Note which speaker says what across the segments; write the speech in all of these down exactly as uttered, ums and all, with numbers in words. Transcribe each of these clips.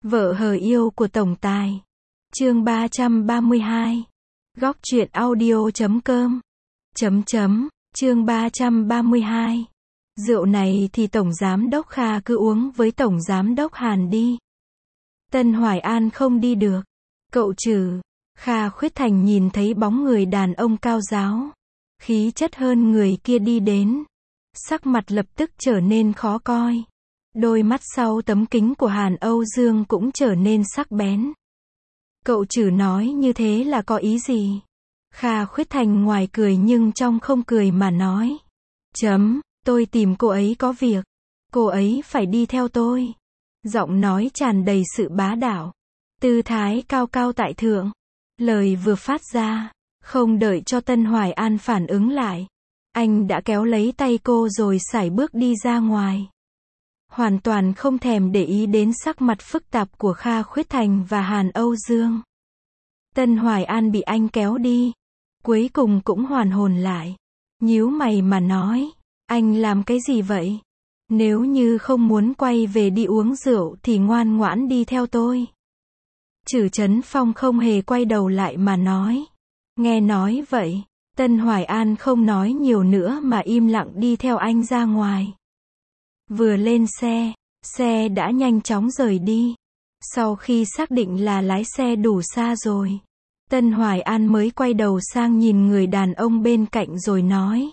Speaker 1: Vợ hờ yêu của tổng tài. Chương ba trăm ba mươi hai. Góc truyện audio chấm com. Chấm chấm, chương ba trăm ba mươi hai. Rượu này thì Tổng Giám đốc Kha cứ uống với Tổng Giám đốc Hàn đi. Tân Hoài An không đi được. Cậu Trử. Kha Khuyết Thành nhìn thấy bóng người đàn ông cao ráo, khí chất hơn người kia đi đến. Sắc mặt lập tức trở nên khó coi. Đôi mắt sau tấm kính của Hàn Âu Dương cũng trở nên sắc bén. Cậu Trử nói như thế là có ý gì? Kha Khuyết Thành ngoài cười nhưng trong không cười mà nói. Chấm, tôi tìm cô ấy có việc. Cô ấy phải đi theo tôi. Giọng nói tràn đầy sự bá đạo. Tư thái cao cao tại thượng. Lời vừa phát ra, không đợi cho Tân Hoài An phản ứng lại. Anh đã kéo lấy tay cô rồi sải bước đi ra ngoài. Hoàn toàn không thèm để ý đến sắc mặt phức tạp của Kha Khuyết Thành và Hàn Âu Dương. Tân Hoài An bị anh kéo đi. Cuối cùng cũng hoàn hồn lại. Nhíu mày mà nói. Anh làm cái gì vậy? Nếu như không muốn quay về đi uống rượu thì ngoan ngoãn đi theo tôi. Trử Chấn Phong không hề quay đầu lại mà nói. Nghe nói vậy, Tân Hoài An không nói nhiều nữa mà im lặng đi theo anh ra ngoài. Vừa lên xe, xe đã nhanh chóng rời đi. Sau khi xác định là lái xe đủ xa rồi, Tân Hoài An mới quay đầu sang nhìn người đàn ông bên cạnh rồi nói.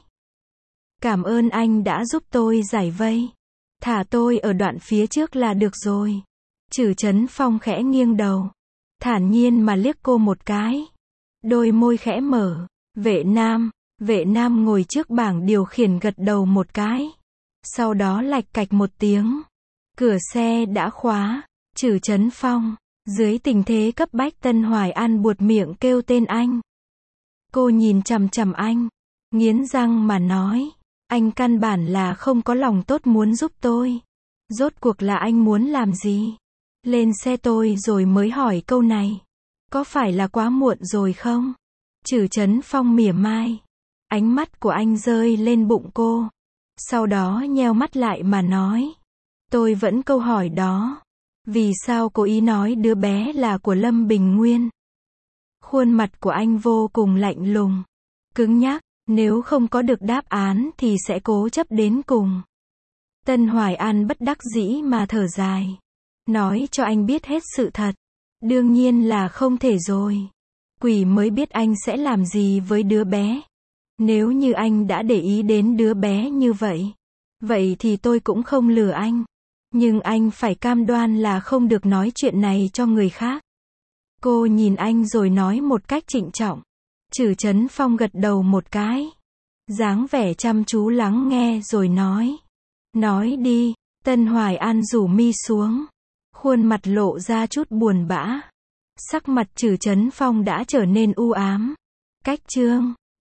Speaker 1: Cảm ơn anh đã giúp tôi giải vây. Thả tôi ở đoạn phía trước là được rồi. Trử Chấn Phong khẽ nghiêng đầu, thản nhiên mà liếc cô một cái. Đôi môi khẽ mở. Vệ Nam, Vệ Nam ngồi trước bảng điều khiển gật đầu một cái. Sau đó lạch cạch một tiếng. Cửa xe đã khóa. Trử Chấn Phong. Dưới tình thế cấp bách Tân Hoài An buột miệng kêu tên anh. Cô nhìn chằm chằm anh. Nghiến răng mà nói. Anh căn bản là không có lòng tốt muốn giúp tôi. Rốt cuộc là anh muốn làm gì? Lên xe tôi rồi mới hỏi câu này. Có phải là quá muộn rồi không? Trử Chấn Phong mỉa mai. Ánh mắt của anh rơi lên bụng cô. Sau đó nheo mắt lại mà nói. Tôi vẫn câu hỏi đó. Vì sao cô ý nói đứa bé là của Lâm Bình Nguyên? Khuôn mặt của anh vô cùng lạnh lùng. Cứng nhắc. Nếu không có được đáp án thì sẽ cố chấp đến cùng. Tân Hoài An bất đắc dĩ mà thở dài. Nói cho anh biết hết sự thật. Đương nhiên là không thể rồi. Quỷ mới biết anh sẽ làm gì với đứa bé. Nếu như anh đã để ý đến đứa bé như vậy, vậy thì tôi cũng không lừa anh. Nhưng anh phải cam đoan là không được nói chuyện này cho người khác. Cô nhìn anh rồi nói một cách trịnh trọng. Trử Chấn Phong gật đầu một cái. Dáng vẻ chăm chú lắng nghe rồi nói. Nói đi. Tân Hoài An rủ mi xuống. Khuôn mặt lộ ra chút buồn bã. Sắc mặt Trử Chấn Phong đã trở nên u ám. Cách chương